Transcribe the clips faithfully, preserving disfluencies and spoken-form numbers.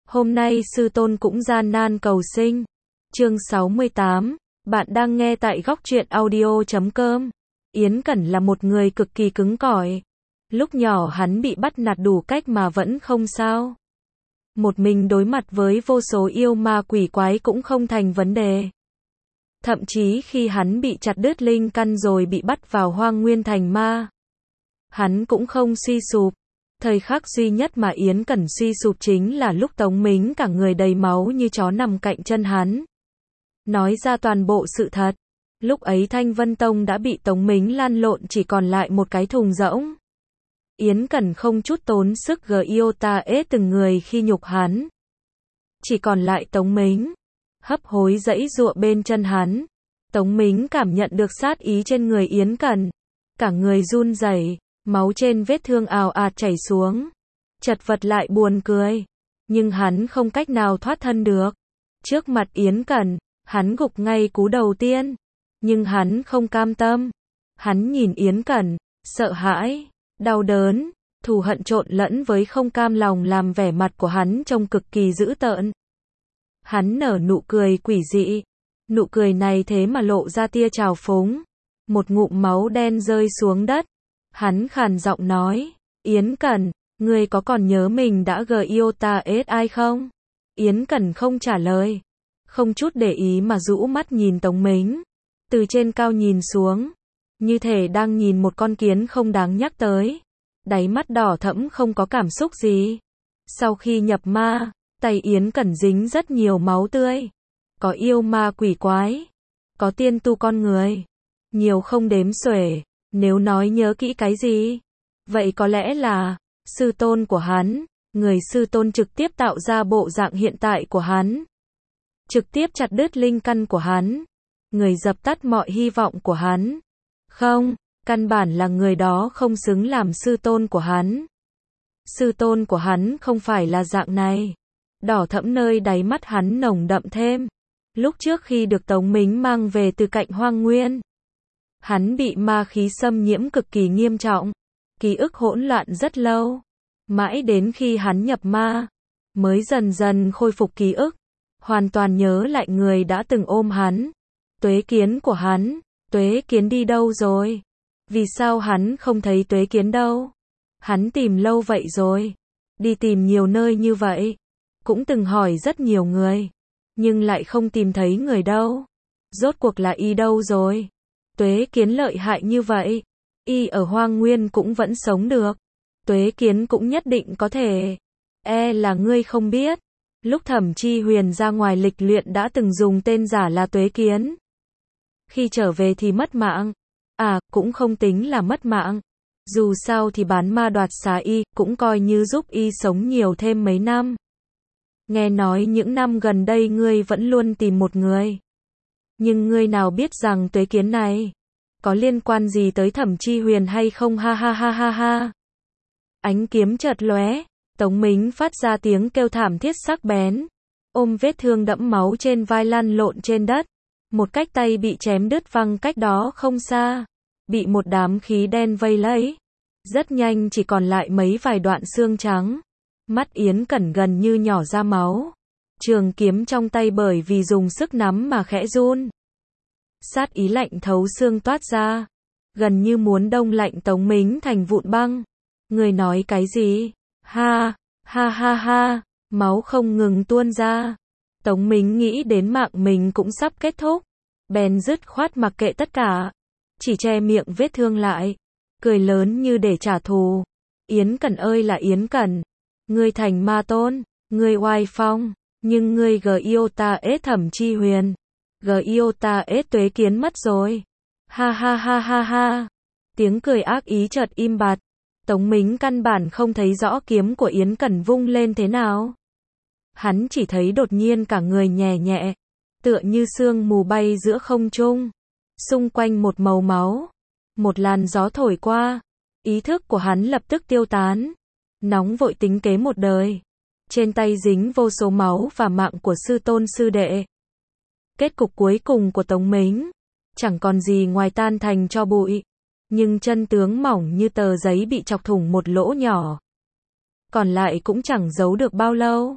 Hôm nay sư tôn cũng gian nan cầu sinh. Chương sáu mươi tám, bạn đang nghe tại góc truyện audio chấm com. Yến Cẩn là một người cực kỳ cứng cỏi. Lúc nhỏ hắn bị bắt nạt đủ cách mà vẫn không sao. Một mình đối mặt với vô số yêu ma quỷ quái cũng không thành vấn đề. Thậm chí khi hắn bị chặt đứt linh căn rồi bị bắt vào Hoang Nguyên thành ma, hắn cũng không suy sụp. Thời khắc duy nhất mà Yến Cẩn suy sụp chính là lúc Tống Mính cả người đầy máu như chó nằm cạnh chân hắn. Nói ra toàn bộ sự thật. Lúc ấy Thanh Vân Tông đã bị Tống Mính lan lộn chỉ còn lại một cái thùng rỗng. Yến Cẩn không chút tốn sức gờ yêu ta ế từng người khi nhục hắn. Chỉ còn lại Tống Mính. Hấp hối giãy giụa bên chân hắn. Tống Mính cảm nhận được sát ý trên người Yến Cẩn. Cả người run rẩy, máu trên vết thương ào ạt chảy xuống. Chật vật lại buồn cười. Nhưng hắn không cách nào thoát thân được. Trước mặt Yến Cẩn, hắn gục ngay cú đầu tiên. Nhưng hắn không cam tâm. Hắn nhìn Yến Cẩn, sợ hãi, đau đớn, thù hận trộn lẫn với không cam lòng làm vẻ mặt của hắn trông cực kỳ dữ tợn. Hắn nở nụ cười quỷ dị. Nụ cười này thế mà lộ ra tia trào phúng. Một ngụm máu đen rơi xuống đất. Hắn khàn giọng nói, Yến Cẩn, ngươi có còn nhớ mình đã gờ yêu ta ết ai không? Yến Cẩn không trả lời. Không chút để ý mà rũ mắt nhìn Tống Mính. Từ trên cao nhìn xuống. Như thể đang nhìn một con kiến không đáng nhắc tới. Đáy mắt đỏ thẫm không có cảm xúc gì. Sau khi nhập ma, tay Yến Cẩn dính rất nhiều máu tươi. Có yêu ma quỷ quái. Có tiên tu con người. Nhiều không đếm xuể. Nếu nói nhớ kỹ cái gì? Vậy có lẽ là sư tôn của hắn. Người sư tôn trực tiếp tạo ra bộ dạng hiện tại của hắn. Trực tiếp chặt đứt linh căn của hắn. Người dập tắt mọi hy vọng của hắn. Không, căn bản là người đó không xứng làm sư tôn của hắn. Sư tôn của hắn không phải là dạng này. Đỏ thẫm nơi đáy mắt hắn nồng đậm thêm. Lúc trước khi được Tống Mính mang về từ cạnh Hoang Nguyên, hắn bị ma khí xâm nhiễm cực kỳ nghiêm trọng. Ký ức hỗn loạn rất lâu. Mãi đến khi hắn nhập ma, mới dần dần khôi phục ký ức. Hoàn toàn nhớ lại người đã từng ôm hắn. Tuế Kiến của hắn. Tuế Kiến đi đâu rồi? Vì sao hắn không thấy Tuế Kiến đâu? Hắn tìm lâu vậy rồi. Đi tìm nhiều nơi như vậy. Cũng từng hỏi rất nhiều người. Nhưng lại không tìm thấy người đâu. Rốt cuộc là y đâu rồi? Tuế Kiến lợi hại như vậy. Y ở Hoang Nguyên cũng vẫn sống được. Tuế Kiến cũng nhất định có thể. E là ngươi không biết. Lúc Thẩm Chi Huyền ra ngoài lịch luyện đã từng dùng tên giả là Tuế Kiến. Khi trở về thì mất mạng. À, cũng không tính là mất mạng. Dù sao thì bán ma đoạt xá y, cũng coi như giúp y sống nhiều thêm mấy năm. Nghe nói những năm gần đây ngươi vẫn luôn tìm một người. Nhưng ngươi nào biết rằng Tuế Kiến này có liên quan gì tới Thẩm Chi Huyền hay không, ha ha ha ha ha. Ánh kiếm chợt lóe. Tống Mính phát ra tiếng kêu thảm thiết sắc bén. Ôm vết thương đẫm máu trên vai lăn lộn trên đất. Một cách tay bị chém đứt văng cách đó không xa. Bị một đám khí đen vây lấy. Rất nhanh chỉ còn lại mấy vài đoạn xương trắng. Mắt Yến Cẩn gần như nhỏ ra máu. Trường kiếm trong tay bởi vì dùng sức nắm mà khẽ run. Sát ý lạnh thấu xương toát ra. Gần như muốn đông lạnh Tống Mính thành vụn băng. Người nói cái gì? Ha, ha ha ha, máu không ngừng tuôn ra. Tống Mính nghĩ đến mạng mình cũng sắp kết thúc. Bèn dứt khoát mặc kệ tất cả. Chỉ che miệng vết thương lại. Cười lớn như để trả thù. Yến Cẩn ơi là Yến Cẩn. Ngươi thành ma tôn. Ngươi oai phong. Nhưng ngươi gờ yêu ta ết Thẩm Chi Huyền. Gờ yêu ta ết Tuế Kiến mất rồi. Ha ha ha ha ha. Tiếng cười ác ý chợt im bặt. Tống Mính căn bản không thấy rõ kiếm của Yến Cẩn vung lên thế nào. Hắn chỉ thấy đột nhiên cả người nhẹ nhẹ. Tựa như sương mù bay giữa không trung. Xung quanh một màu máu. Một làn gió thổi qua. Ý thức của hắn lập tức tiêu tán. Nóng vội tính kế một đời. Trên tay dính vô số máu và mạng của sư tôn sư đệ. Kết cục cuối cùng của Tống Mính chẳng còn gì ngoài tan thành tro bụi. Nhưng chân tướng mỏng như tờ giấy bị chọc thủng một lỗ nhỏ. Còn lại cũng chẳng giấu được bao lâu.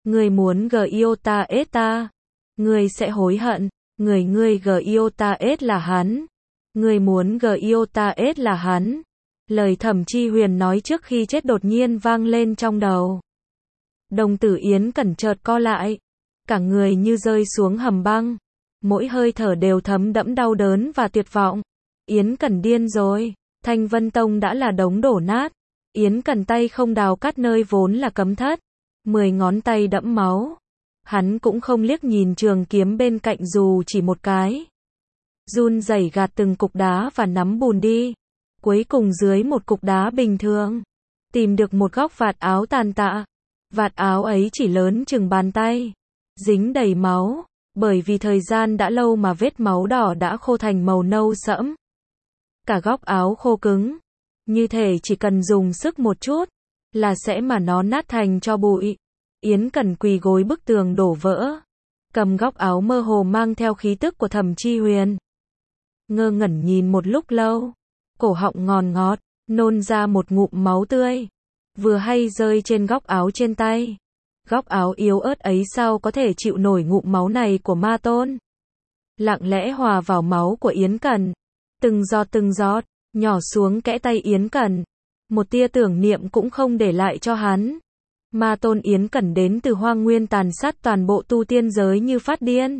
Người muốn g yêu ta ết ta. Người sẽ hối hận. Người ngươi g yêu ta ết là hắn. Người muốn g yêu ta ết là hắn. Lời Thẩm Chi Huyền nói trước khi chết đột nhiên vang lên trong đầu. Đồng tử Yến Cẩn chợt co lại. Cả người như rơi xuống hầm băng. Mỗi hơi thở đều thấm đẫm đau đớn và tuyệt vọng. Yến Cẩn điên rồi. Thanh Vân Tông đã là đống đổ nát. Yến Cẩn tay không đào cắt nơi vốn là cấm thất. Mười ngón tay đẫm máu. Hắn cũng không liếc nhìn trường kiếm bên cạnh dù chỉ một cái. Run rẩy gạt từng cục đá và nắm bùn đi. Cuối cùng dưới một cục đá bình thường, tìm được một góc vạt áo tàn tạ. Vạt áo ấy chỉ lớn chừng bàn tay, dính đầy máu, bởi vì thời gian đã lâu mà vết máu đỏ đã khô thành màu nâu sẫm. Cả góc áo khô cứng, như thể chỉ cần dùng sức một chút, là sẽ mà nó nát thành tro bụi. Yến Cẩn quỳ gối bức tường đổ vỡ, cầm góc áo mơ hồ mang theo khí tức của Thẩm Chi Huyền. Ngơ ngẩn nhìn một lúc lâu, cổ họng ngòn ngọt, nôn ra một ngụm máu tươi, vừa hay rơi trên góc áo trên tay. Góc áo yếu ớt ấy sao có thể chịu nổi ngụm máu này của ma tôn. Lặng lẽ hòa vào máu của Yến Cẩn, từng giọt từng giọt, nhỏ xuống kẽ tay Yến Cẩn. Một tia tưởng niệm cũng không để lại cho hắn. Ma tôn Yến Cẩn đến từ hoang nguyên tàn sát toàn bộ tu tiên giới như phát điên.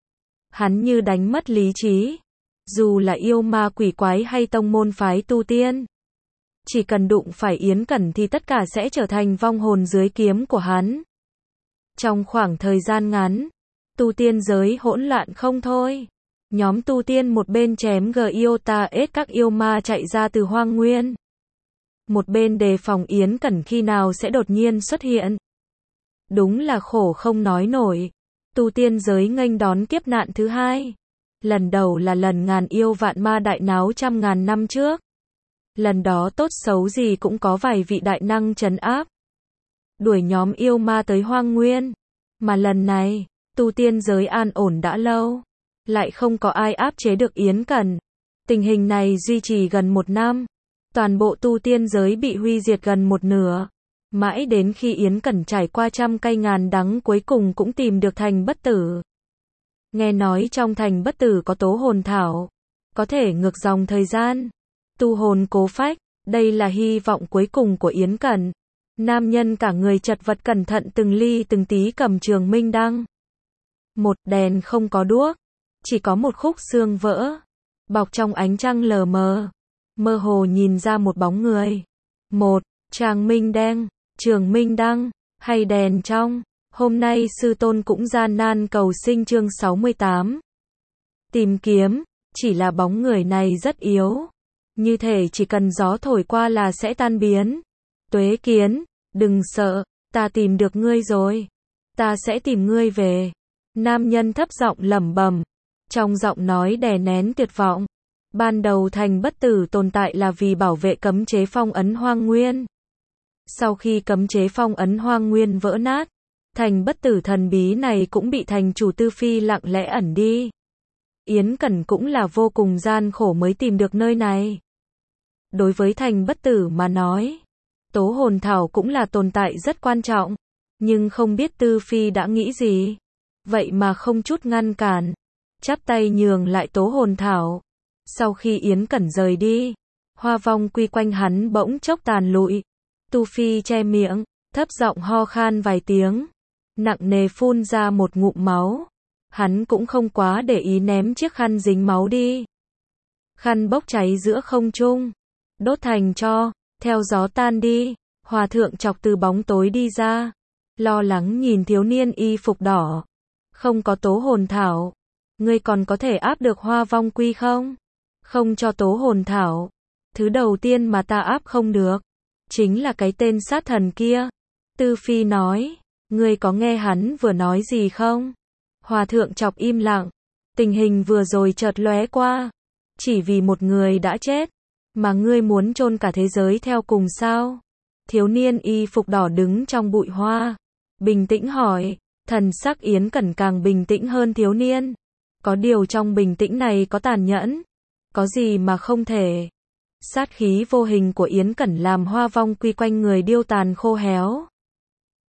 Hắn như đánh mất lý trí. Dù là yêu ma quỷ quái hay tông môn phái tu tiên, chỉ cần đụng phải Yến Cẩn thì tất cả sẽ trở thành vong hồn dưới kiếm của hắn. Trong khoảng thời gian ngắn, tu tiên giới hỗn loạn không thôi. Nhóm tu tiên một bên chém g yêu ta ết các yêu ma chạy ra từ hoang nguyên, một bên đề phòng Yến Cẩn khi nào sẽ đột nhiên xuất hiện. Đúng là khổ không nói nổi. Tu tiên giới nghênh đón kiếp nạn thứ hai. Lần đầu là lần ngàn yêu vạn ma đại náo trăm ngàn năm trước. Lần đó tốt xấu gì cũng có vài vị đại năng trấn áp, đuổi nhóm yêu ma tới hoang nguyên. Mà lần này, tu tiên giới an ổn đã lâu, lại không có ai áp chế được Yến Cẩn. Tình hình này duy trì gần một năm. Toàn bộ tu tiên giới bị huy diệt gần một nửa. Mãi đến khi Yến Cẩn trải qua trăm cay ngàn đắng cuối cùng cũng tìm được thành bất tử. Nghe nói trong thành bất tử có tố hồn thảo, có thể ngược dòng thời gian, tu hồn cố phách. Đây là hy vọng cuối cùng của Yến Cẩn. Nam nhân cả người chật vật cẩn thận từng ly từng tí cầm trường minh đăng. Một đèn không có đuốc, chỉ có một khúc xương vỡ, bọc trong ánh trăng lờ mờ, mơ hồ nhìn ra một bóng người. Một, tràng minh đen, trường minh đăng, hay đèn trong. Hôm nay sư tôn cũng gian nan cầu sinh chương sáu mươi tám. Tìm kiếm, chỉ là bóng người này rất yếu. Như thể chỉ cần gió thổi qua là sẽ tan biến. Tuế Kiến, đừng sợ, ta tìm được ngươi rồi. Ta sẽ tìm ngươi về. Nam nhân thấp giọng lẩm bẩm, trong giọng nói đè nén tuyệt vọng. Ban đầu thành bất tử tồn tại là vì bảo vệ cấm chế phong ấn hoang nguyên. Sau khi cấm chế phong ấn hoang nguyên vỡ nát, thành bất tử thần bí này cũng bị thành chủ Tư Phi lặng lẽ ẩn đi. Yến Cẩn cũng là vô cùng gian khổ mới tìm được nơi này. Đối với thành bất tử mà nói, tố hồn thảo cũng là tồn tại rất quan trọng, nhưng không biết Tư Phi đã nghĩ gì. Vậy mà không chút ngăn cản, chắp tay nhường lại tố hồn thảo. Sau khi Yến Cẩn rời đi, hoa vong quy quanh hắn bỗng chốc tàn lụi. Tu Phi che miệng, thấp giọng ho khan vài tiếng, nặng nề phun ra một ngụm máu. Hắn cũng không quá để ý ném chiếc khăn dính máu đi. Khăn bốc cháy giữa không trung, đốt thành tro, theo gió tan đi. Hòa thượng chọc từ bóng tối đi ra, lo lắng nhìn thiếu niên y phục đỏ. Không có tố hồn thảo, ngươi còn có thể áp được hoa vong quy không? Không cho tố hồn thảo, thứ đầu tiên mà ta áp không được, chính là cái tên sát thần kia. Tư Phi nói, ngươi có nghe hắn vừa nói gì không? Hòa thượng chọc im lặng, tình hình vừa rồi chợt lóe qua. Chỉ vì một người đã chết, mà ngươi muốn chôn cả thế giới theo cùng sao? Thiếu niên y phục đỏ đứng trong bụi hoa, bình tĩnh hỏi. Thần sắc Yến Cẩn càng bình tĩnh hơn thiếu niên. Có điều trong bình tĩnh này có tàn nhẫn. Có gì mà không thể. Sát khí vô hình của Yến Cẩn làm hoa vong quy quanh người điêu tàn khô héo.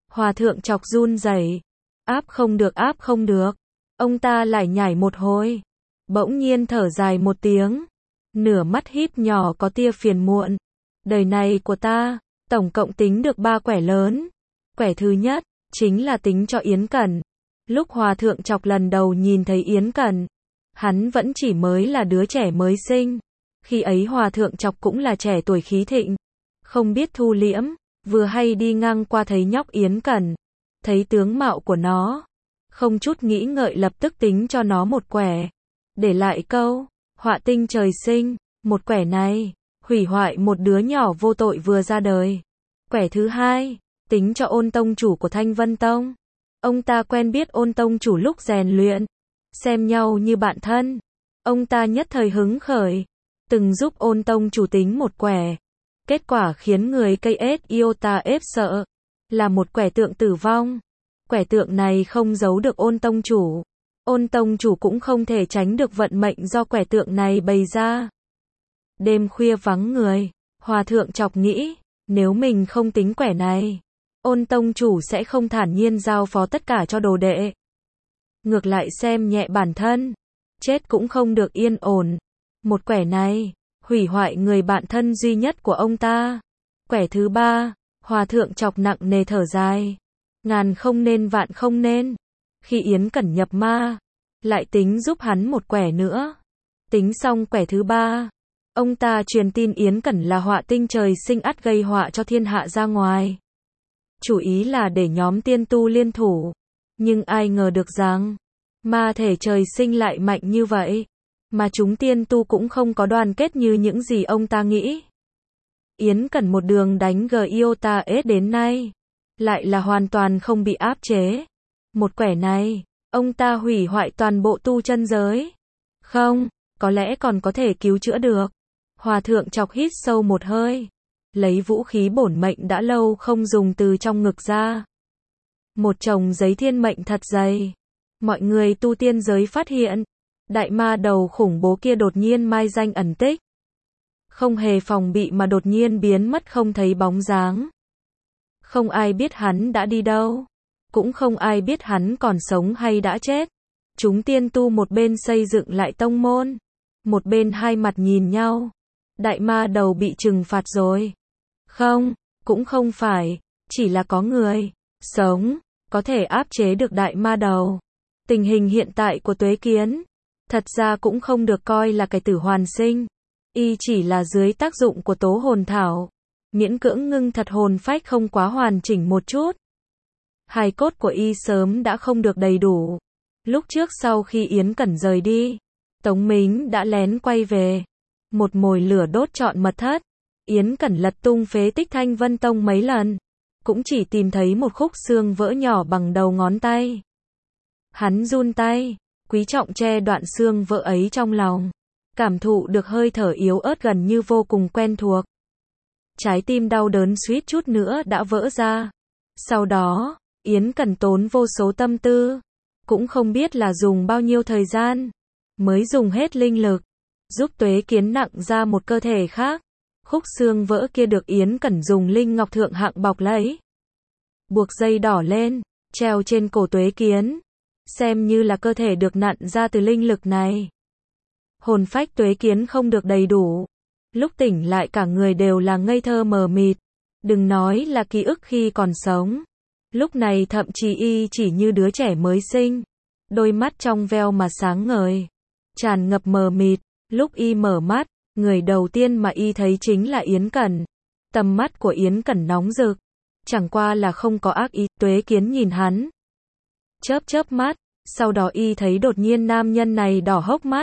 Hòa thượng chọc run rẩy, áp không được áp không được. Ông ta lại nhảy một hồi, bỗng nhiên thở dài một tiếng, nửa mắt híp nhỏ có tia phiền muộn. Đời này của ta, tổng cộng tính được ba quẻ lớn. Quẻ thứ nhất, chính là tính cho Yến Cẩn. Lúc Hòa thượng chọc lần đầu nhìn thấy Yến Cẩn, hắn vẫn chỉ mới là đứa trẻ mới sinh. Khi ấy Hòa thượng chọc cũng là trẻ tuổi khí thịnh, không biết thu liễm, vừa hay đi ngang qua thấy nhóc Yến Cẩn, thấy tướng mạo của nó, không chút nghĩ ngợi lập tức tính cho nó một quẻ, để lại câu, họa tinh trời sinh. Một quẻ này, hủy hoại một đứa nhỏ vô tội vừa ra đời. Quẻ thứ hai, tính cho Ôn tông chủ của Thanh Vân Tông. Ông ta quen biết Ôn tông chủ lúc rèn luyện, xem nhau như bạn thân. Ông ta nhất thời hứng khởi, từng giúp Ôn tông chủ tính một quẻ. Kết quả khiến người cây ết Iota ép sợ, là một quẻ tượng tử vong. Quẻ tượng này không giấu được Ôn tông chủ. Ôn tông chủ cũng không thể tránh được vận mệnh do quẻ tượng này bày ra. Đêm khuya vắng người, Hòa thượng chọc nghĩ, nếu mình không tính quẻ này, Ôn tông chủ sẽ không thản nhiên giao phó tất cả cho đồ đệ. Ngược lại xem nhẹ bản thân, chết cũng không được yên ổn. Một quẻ này, hủy hoại người bạn thân duy nhất của ông ta. Quẻ thứ ba, Hòa thượng chọc nặng nề thở dài. Ngàn không nên vạn không nên. Khi Yến Cẩn nhập ma, lại tính giúp hắn một quẻ nữa. Tính xong quẻ thứ ba, ông ta truyền tin Yến Cẩn là họa tinh trời sinh ắt gây họa cho thiên hạ ra ngoài. Chủ ý là để nhóm tiên tu liên thủ. Nhưng ai ngờ được rằng, ma thể trời sinh lại mạnh như vậy. Mà chúng tiên tu cũng không có đoàn kết như những gì ông ta nghĩ. Yến Cẩn một đường đánh G Iota S đến nay, lại là hoàn toàn không bị áp chế. Một quẻ này, ông ta hủy hoại toàn bộ tu chân giới. Không, có lẽ còn có thể cứu chữa được. Hòa thượng chọc hít sâu một hơi, lấy vũ khí bổn mệnh đã lâu không dùng từ trong ngực ra. Một chồng giấy thiên mệnh thật dày. Mọi người tu tiên giới phát hiện, đại ma đầu khủng bố kia đột nhiên mai danh ẩn tích. Không hề phòng bị mà đột nhiên biến mất không thấy bóng dáng. Không ai biết hắn đã đi đâu. Cũng không ai biết hắn còn sống hay đã chết. Chúng tiên tu một bên xây dựng lại tông môn, một bên hai mặt nhìn nhau. Đại ma đầu bị trừng phạt rồi. Không, cũng không phải, chỉ là có người sống có thể áp chế được đại ma đầu. Tình hình hiện tại của Tuế Kiến, thật ra cũng không được coi là cải tử hoàn sinh. Y chỉ là dưới tác dụng của tố hồn thảo, miễn cưỡng ngưng thật hồn phách không quá hoàn chỉnh một chút. Hài cốt của Y sớm đã không được đầy đủ. Lúc trước sau khi Yến Cẩn rời đi, Tống Mính đã lén quay về. Một mồi lửa đốt trọn mật thất. Yến Cẩn lật tung phế tích Thanh Vân Tông mấy lần, cũng chỉ tìm thấy một khúc xương vỡ nhỏ bằng đầu ngón tay. Hắn run tay, quý trọng che đoạn xương vỡ ấy trong lòng, cảm thụ được hơi thở yếu ớt gần như vô cùng quen thuộc. Trái tim đau đớn suýt chút nữa đã vỡ ra. Sau đó, Yến Cẩn tốn vô số tâm tư, cũng không biết là dùng bao nhiêu thời gian, mới dùng hết linh lực, giúp Tuế Kiến nặng ra một cơ thể khác. Khúc xương vỡ kia được Yến Cẩn dùng linh ngọc thượng hạng bọc lấy, buộc dây đỏ lên, treo trên cổ Tuế Kiến, xem như là cơ thể được nặn ra từ linh lực này. Hồn phách Tuế Kiến không được đầy đủ, lúc tỉnh lại cả người đều là ngây thơ mờ mịt, đừng nói là ký ức khi còn sống. Lúc này thậm chí Y chỉ như đứa trẻ mới sinh, đôi mắt trong veo mà sáng ngời, tràn ngập mờ mịt. Lúc Y mở mắt, người đầu tiên mà Y thấy chính là Yến Cẩn. Tầm mắt của Yến Cẩn nóng rực, chẳng qua là không có ác ý. Tuế Kiến nhìn hắn, chớp chớp mắt, sau đó Y thấy đột nhiên nam nhân này đỏ hốc mắt.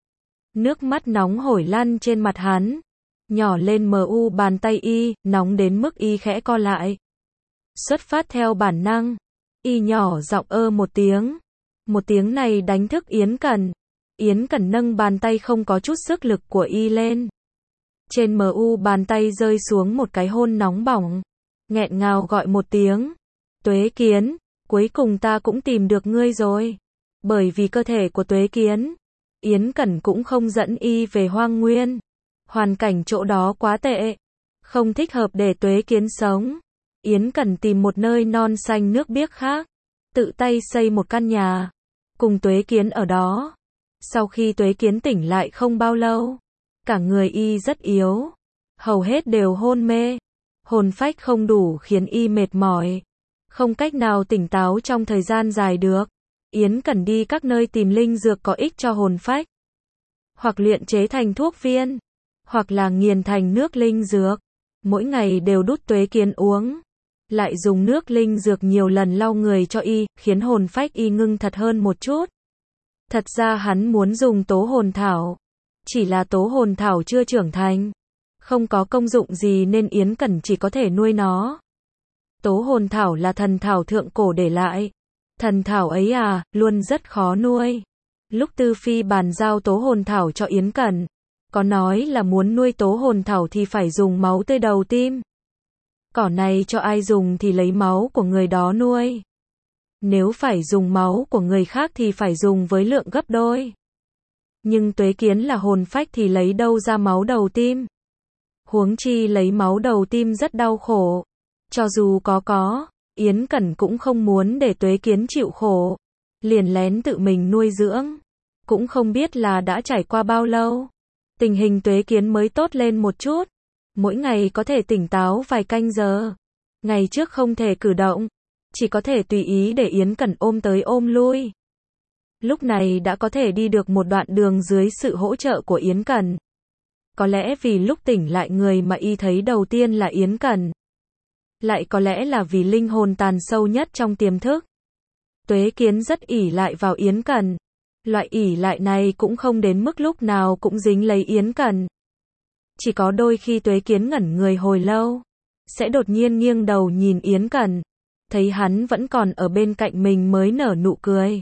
Nước mắt nóng hổi lăn trên mặt hắn, nhỏ lên mờ u bàn tay Y, nóng đến mức Y khẽ co lại. Xuất phát theo bản năng, Y nhỏ giọng ơ một tiếng. Một tiếng này đánh thức Yến Cẩn. Yến Cẩn nâng bàn tay không có chút sức lực của Y lên. Trên mờ u bàn tay rơi xuống một cái hôn nóng bỏng. Nghẹn ngào gọi một tiếng. Tuế Kiến, cuối cùng ta cũng tìm được ngươi rồi. Bởi vì cơ thể của Tuế Kiến, Yến Cẩn cũng không dẫn Y về Hoang Nguyên. Hoàn cảnh chỗ đó quá tệ, không thích hợp để Tuế Kiến sống. Yến Cẩn tìm một nơi non xanh nước biếc khác, tự tay xây một căn nhà, cùng Tuế Kiến ở đó. Sau khi Tuế Kiến tỉnh lại không bao lâu, cả người y rất yếu, hầu hết đều hôn mê, hồn phách không đủ khiến y mệt mỏi, không cách nào tỉnh táo trong thời gian dài được. Yến Cẩn đi các nơi tìm linh dược có ích cho hồn phách, hoặc luyện chế thành thuốc viên, hoặc là nghiền thành nước linh dược, mỗi ngày đều đút Tuế Kiến uống, lại dùng nước linh dược nhiều lần lau người cho y, khiến hồn phách y ngưng thật hơn một chút. Thật ra hắn muốn dùng tố hồn thảo, chỉ là tố hồn thảo chưa trưởng thành, không có công dụng gì nên Yến Cẩn chỉ có thể nuôi nó. Tố hồn thảo là thần thảo thượng cổ để lại. Thần thảo ấy à, luôn rất khó nuôi. Lúc Tư Phi bàn giao tố hồn thảo cho Yến Cẩn, có nói là muốn nuôi tố hồn thảo thì phải dùng máu tươi đầu tim. Cỏ này cho ai dùng thì lấy máu của người đó nuôi. Nếu phải dùng máu của người khác thì phải dùng với lượng gấp đôi. Nhưng Tuế Kiến là hồn phách thì lấy đâu ra máu đầu tim. Huống chi lấy máu đầu tim rất đau khổ. Cho dù có có, Yến Cẩn cũng không muốn để Tuế Kiến chịu khổ. Liền lén tự mình nuôi dưỡng. Cũng không biết là đã trải qua bao lâu. Tình hình Tuế Kiến mới tốt lên một chút. Mỗi ngày có thể tỉnh táo vài canh giờ. Ngày trước không thể cử động. Chỉ có thể tùy ý để Yến Cẩn ôm tới ôm lui. Lúc này đã có thể đi được một đoạn đường dưới sự hỗ trợ của Yến Cẩn. Có lẽ vì lúc tỉnh lại người mà y thấy đầu tiên là Yến Cẩn. Lại có lẽ là vì linh hồn tàn sâu nhất trong tiềm thức. Tuế Kiến rất ỷ lại vào Yến Cẩn. Loại ỷ lại này cũng không đến mức lúc nào cũng dính lấy Yến Cẩn. Chỉ có đôi khi Tuế Kiến ngẩn người hồi lâu, sẽ đột nhiên nghiêng đầu nhìn Yến Cẩn. Thấy hắn vẫn còn ở bên cạnh mình mới nở nụ cười.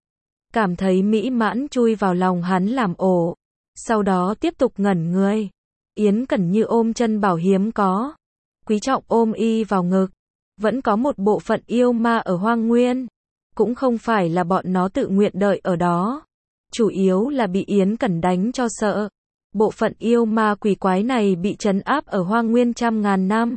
Cảm thấy mỹ mãn chui vào lòng hắn làm ổ. Sau đó tiếp tục ngẩn người. Yến Cẩn như ôm chân bảo hiếm có. Quý trọng ôm y vào ngực. Vẫn có một bộ phận yêu ma ở hoang nguyên. Cũng không phải là bọn nó tự nguyện đợi ở đó. Chủ yếu là bị Yến Cẩn đánh cho sợ. Bộ phận yêu ma quỷ quái này bị trấn áp ở hoang nguyên trăm ngàn năm.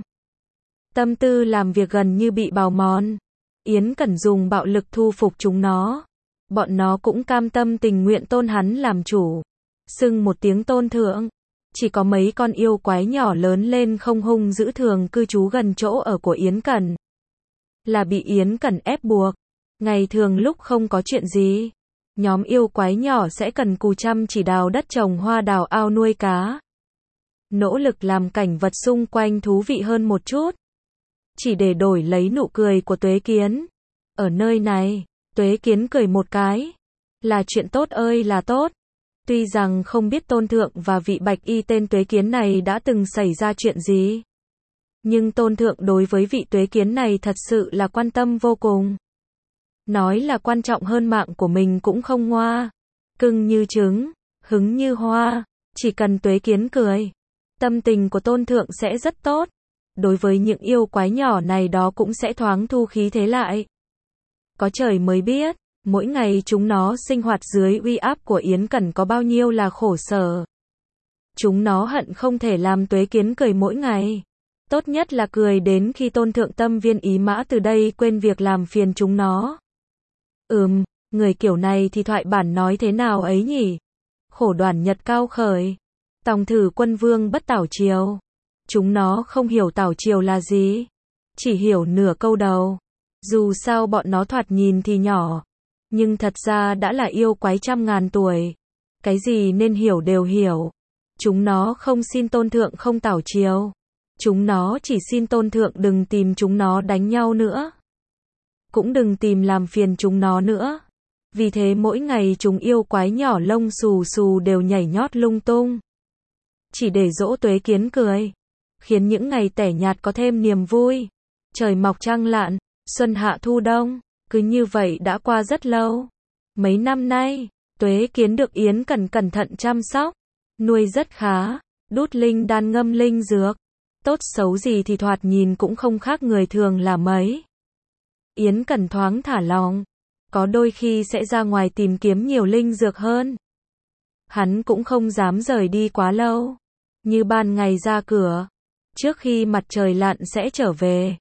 Tâm tư làm việc gần như bị bào mòn. Yến Cẩn dùng bạo lực thu phục chúng nó. Bọn nó cũng cam tâm tình nguyện tôn hắn làm chủ. Xưng một tiếng tôn thượng. Chỉ có mấy con yêu quái nhỏ lớn lên không hung dữ thường cư trú gần chỗ ở của Yến Cẩn. Là bị Yến Cẩn ép buộc. Ngày thường lúc không có chuyện gì, nhóm yêu quái nhỏ sẽ cần cù chăm chỉ đào đất trồng hoa đào ao nuôi cá. Nỗ lực làm cảnh vật xung quanh thú vị hơn một chút. Chỉ để đổi lấy nụ cười của Tuế Kiến. Ở nơi này, Tuế Kiến cười một cái. Là chuyện tốt ơi là tốt. Tuy rằng không biết Tôn Thượng và vị bạch y tên Tuế Kiến này đã từng xảy ra chuyện gì. Nhưng Tôn Thượng đối với vị Tuế Kiến này thật sự là quan tâm vô cùng. Nói là quan trọng hơn mạng của mình cũng không ngoa. Cưng như trứng, hứng như hoa. Chỉ cần Tuế Kiến cười, tâm tình của Tôn Thượng sẽ rất tốt. Đối với những yêu quái nhỏ này đó cũng sẽ thoáng thu khí thế lại. Có trời mới biết, mỗi ngày chúng nó sinh hoạt dưới uy áp của Yến Cẩn có bao nhiêu là khổ sở. Chúng nó hận không thể làm Tuế Kiến cười mỗi ngày. Tốt nhất là cười đến khi Tôn Thượng tâm viên ý mã từ đây quên việc làm phiền chúng nó. Ừm, người kiểu này thì thoại bản nói thế nào ấy nhỉ? Khổ đoàn nhật cao khởi. Tòng thử quân vương bất tảo triều. Chúng nó không hiểu tảo triều là gì. Chỉ hiểu nửa câu đầu. Dù sao bọn nó thoạt nhìn thì nhỏ. Nhưng thật ra đã là yêu quái trăm ngàn tuổi. Cái gì nên hiểu đều hiểu. Chúng nó không xin Tôn Thượng không tảo triều. Chúng nó chỉ xin Tôn Thượng đừng tìm chúng nó đánh nhau nữa. Cũng đừng tìm làm phiền chúng nó nữa. Vì thế mỗi ngày chúng yêu quái nhỏ lông xù xù đều nhảy nhót lung tung. Chỉ để dỗ Tuế Kiến cười. Khiến những ngày tẻ nhạt có thêm niềm vui. Trời mọc trăng lạn, xuân hạ thu đông. Cứ như vậy đã qua rất lâu. Mấy năm nay, Tuế Kiến được Yến Cẩn cẩn thận chăm sóc. Nuôi rất khá. Đút linh đan ngâm linh dược. Tốt xấu gì thì thoạt nhìn cũng không khác người thường là mấy. Yến Cẩn thoáng thả lòng. Có đôi khi sẽ ra ngoài tìm kiếm nhiều linh dược hơn. Hắn cũng không dám rời đi quá lâu. Như ban ngày ra cửa. Trước khi mặt trời lặn sẽ trở về.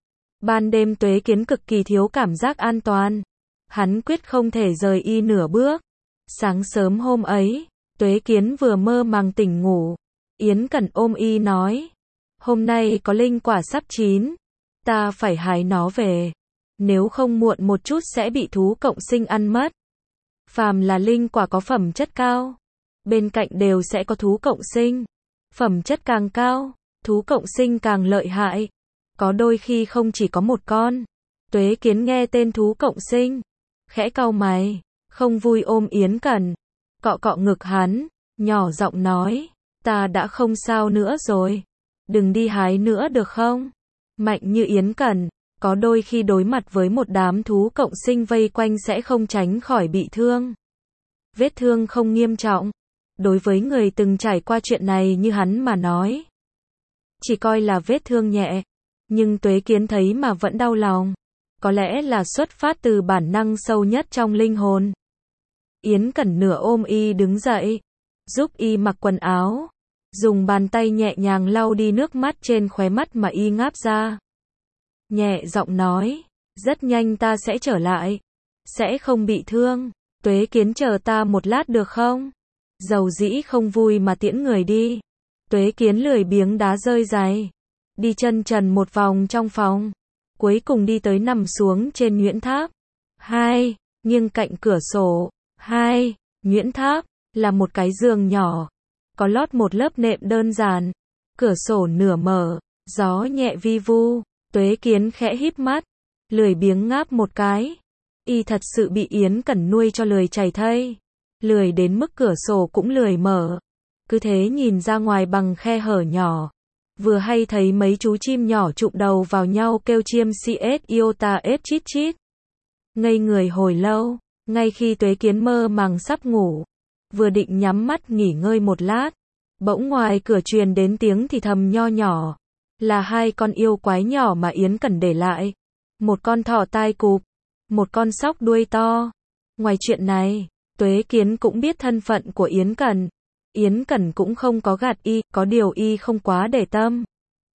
Ban đêm Tuế Kiến cực kỳ thiếu cảm giác an toàn. Hắn quyết không thể rời y nửa bước. Sáng sớm hôm ấy, Tuế Kiến vừa mơ màng tỉnh ngủ. Yến Cẩn ôm y nói. Hôm nay có linh quả sắp chín. Ta phải hái nó về. Nếu không muộn một chút sẽ bị thú cộng sinh ăn mất. Phàm là linh quả có phẩm chất cao, bên cạnh đều sẽ có thú cộng sinh. Phẩm chất càng cao, thú cộng sinh càng lợi hại. Có đôi khi không chỉ có một con. Tuế Kiến nghe tên thú cộng sinh, khẽ cau mày, không vui ôm Yến Cẩn, cọ cọ ngực hắn, nhỏ giọng nói, ta đã không sao nữa rồi, đừng đi hái nữa được không? Mạnh như Yến Cẩn, có đôi khi đối mặt với một đám thú cộng sinh vây quanh sẽ không tránh khỏi bị thương. Vết thương không nghiêm trọng, đối với người từng trải qua chuyện này như hắn mà nói, chỉ coi là vết thương nhẹ, nhưng Tuế Kiến thấy mà vẫn đau lòng. Có lẽ là xuất phát từ bản năng sâu nhất trong linh hồn. Yến Cẩn nửa ôm y đứng dậy, giúp y mặc quần áo, dùng bàn tay nhẹ nhàng lau đi nước mắt trên khóe mắt mà y ngáp ra. Nhẹ giọng nói, rất nhanh ta sẽ trở lại, sẽ không bị thương, Tuế Kiến chờ ta một lát được không? Dầu dĩ không vui mà tiễn người đi. Tuế Kiến lười biếng đá rơi giày, đi chân trần một vòng trong phòng, cuối cùng đi tới nằm xuống trên nhuyễn tháp. Hai, nghiêng cạnh cửa sổ. Hai, nhuyễn tháp là một cái giường nhỏ, có lót một lớp nệm đơn giản, cửa sổ nửa mở, gió nhẹ vi vu. Tuế Kiến khẽ híp mắt, lười biếng ngáp một cái. Y thật sự bị Yến Cẩn nuôi cho lười chảy thây, lười đến mức cửa sổ cũng lười mở, cứ thế nhìn ra ngoài bằng khe hở nhỏ. Vừa hay thấy mấy chú chim nhỏ chụm đầu vào nhau kêu chiêm cs iota s chít chít. Ngây người hồi lâu, ngay khi Tuế Kiến mơ màng sắp ngủ, vừa định nhắm mắt nghỉ ngơi một lát, bỗng ngoài cửa truyền đến tiếng thì thầm nho nhỏ, là hai con yêu quái nhỏ mà Yến Cẩn để lại. Một con thỏ tai cụp, một con sóc đuôi to. Ngoài chuyện này, Tuế Kiến cũng biết thân phận của Yến Cẩn. Yến Cẩn cũng không có gạt y, có điều y không quá để tâm.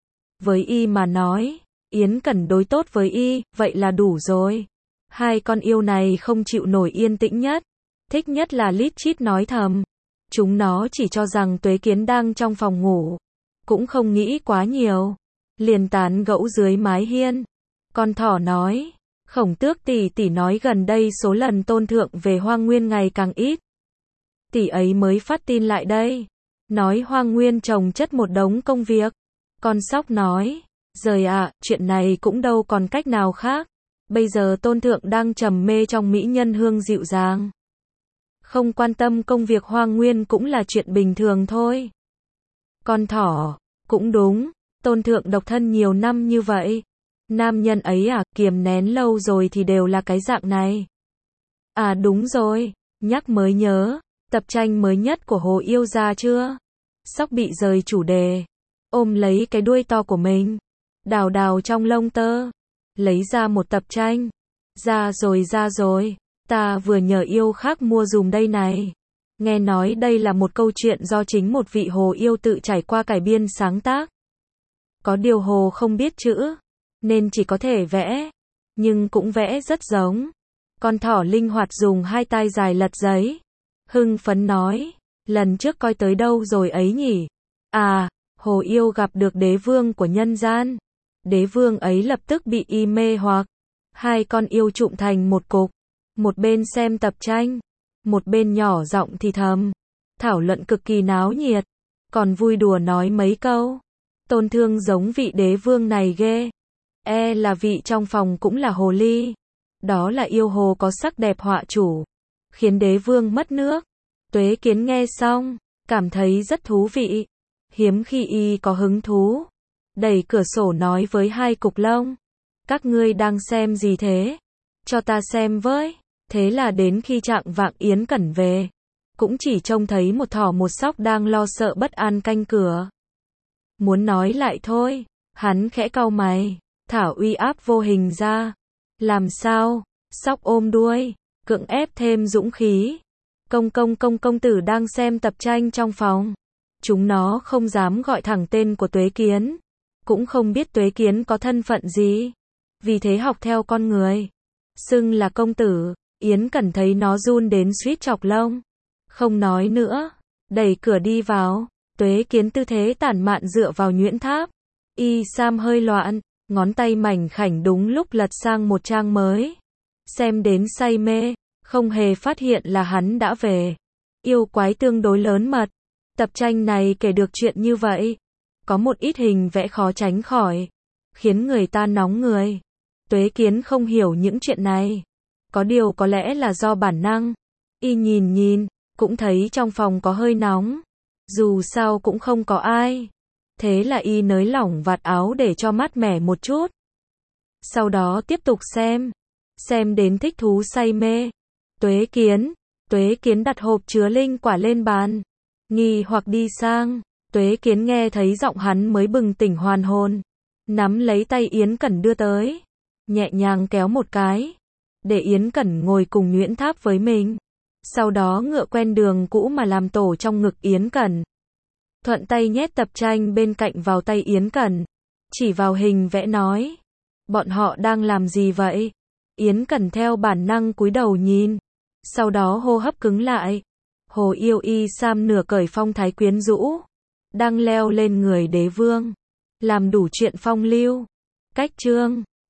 Với y mà nói, Yến Cẩn đối tốt với y, vậy là đủ rồi. Hai con yêu này không chịu nổi yên tĩnh nhất, thích nhất là lít chít nói thầm. Chúng nó chỉ cho rằng Tuế Kiến đang trong phòng ngủ, cũng không nghĩ quá nhiều, liền tán gẫu dưới mái hiên. Con thỏ nói, Khổng Tước tỷ tỷ nói gần đây số lần tôn thượng về Hoang Nguyên ngày càng ít. Tỷ ấy mới phát tin lại đây, nói Hoang Nguyên chồng chất một đống công việc. Con sóc nói, giời ạ, chuyện này cũng đâu còn cách nào khác. Bây giờ tôn thượng đang trầm mê trong mỹ nhân hương dịu dàng, không quan tâm công việc Hoang Nguyên cũng là chuyện bình thường thôi. Con thỏ, cũng đúng, tôn thượng độc thân nhiều năm như vậy. Nam nhân ấy à, kiềm nén lâu rồi thì đều là cái dạng này. À đúng rồi, nhắc mới nhớ, tập tranh mới nhất của Hồ Yêu ra chưa? Sóc bị rời chủ đề, ôm lấy cái đuôi to của mình, đào đào trong lông tơ, lấy ra một tập tranh. Ra rồi ra rồi, ta vừa nhờ yêu khác mua dùm đây này. Nghe nói đây là một câu chuyện do chính một vị Hồ Yêu tự trải qua cải biên sáng tác. Có điều Hồ không biết chữ, nên chỉ có thể vẽ, nhưng cũng vẽ rất giống. Con thỏ linh hoạt dùng hai tay dài lật giấy, hưng phấn nói, lần trước coi tới đâu rồi ấy nhỉ? À, Hồ Yêu gặp được đế vương của nhân gian. Đế vương ấy lập tức bị y mê hoặc. Hai con yêu trụm thành một cục, một bên xem tập tranh, một bên nhỏ giọng thì thầm, thảo luận cực kỳ náo nhiệt, còn vui đùa nói mấy câu. Tôn Thương giống vị đế vương này ghê. E là vị trong phòng cũng là hồ ly. Đó là yêu hồ có sắc đẹp họa chủ, khiến đế vương mất nước. Tuế Kiến nghe xong, cảm thấy rất thú vị. Hiếm khi y có hứng thú. Đẩy cửa sổ nói với hai cục lông, các ngươi đang xem gì thế? Cho ta xem với. Thế là đến khi trạng vạng Yến Cẩn về, cũng chỉ trông thấy một thỏ một sóc đang lo sợ bất an canh cửa. Muốn nói lại thôi, hắn khẽ cau mày, thả uy áp vô hình ra. Làm sao? Sóc ôm đuôi, cưỡng ép thêm dũng khí. Công công công công tử đang xem tập tranh trong phòng. Chúng nó không dám gọi thẳng tên của Tuế Kiến, cũng không biết Tuế Kiến có thân phận gì. vì thế học theo con người. Xưng là công tử, Yến Cẩn thấy nó run đến suýt chọc lông. Không nói nữa, đẩy cửa đi vào, Tuế Kiến tư thế tản mạn dựa vào nhuyễn tháp. Y Sam hơi loạn, ngón tay mảnh khảnh đúng lúc lật sang một trang mới. Xem đến say mê, không hề phát hiện là hắn đã về. Yêu quái tương đối lớn mật. Tập tranh này kể được chuyện như vậy. Có một ít hình vẽ khó tránh khỏi, khiến người ta nóng người. Tuế Kiến không hiểu những chuyện này. Có điều có lẽ là do bản năng. Y nhìn nhìn, cũng thấy trong phòng có hơi nóng. Dù sao cũng không có ai. Thế là y nới lỏng vạt áo để cho mát mẻ một chút. Sau đó tiếp tục xem. Xem đến thích thú say mê. Tuế Kiến. Tuế Kiến đặt hộp chứa linh quả lên bàn. Nghi hoặc đi sang. Tuế Kiến nghe thấy giọng hắn mới bừng tỉnh hoàn hồn. Nắm lấy tay Yến Cẩn đưa tới. Nhẹ nhàng kéo một cái. Để Yến Cẩn ngồi cùng nhuyễn tháp với mình. Sau đó ngựa quen đường cũ mà làm tổ trong ngực Yến Cẩn. Thuận tay nhét tập tranh bên cạnh vào tay Yến Cẩn. Chỉ vào hình vẽ nói. Bọn họ đang làm gì vậy? Yến Cẩn theo bản năng cúi đầu nhìn. Sau đó hô hấp cứng lại. Hồ Yêu Y Sam nửa cởi phong thái quyến rũ. Đang leo lên người đế vương. Làm đủ chuyện phong lưu. Cách chương.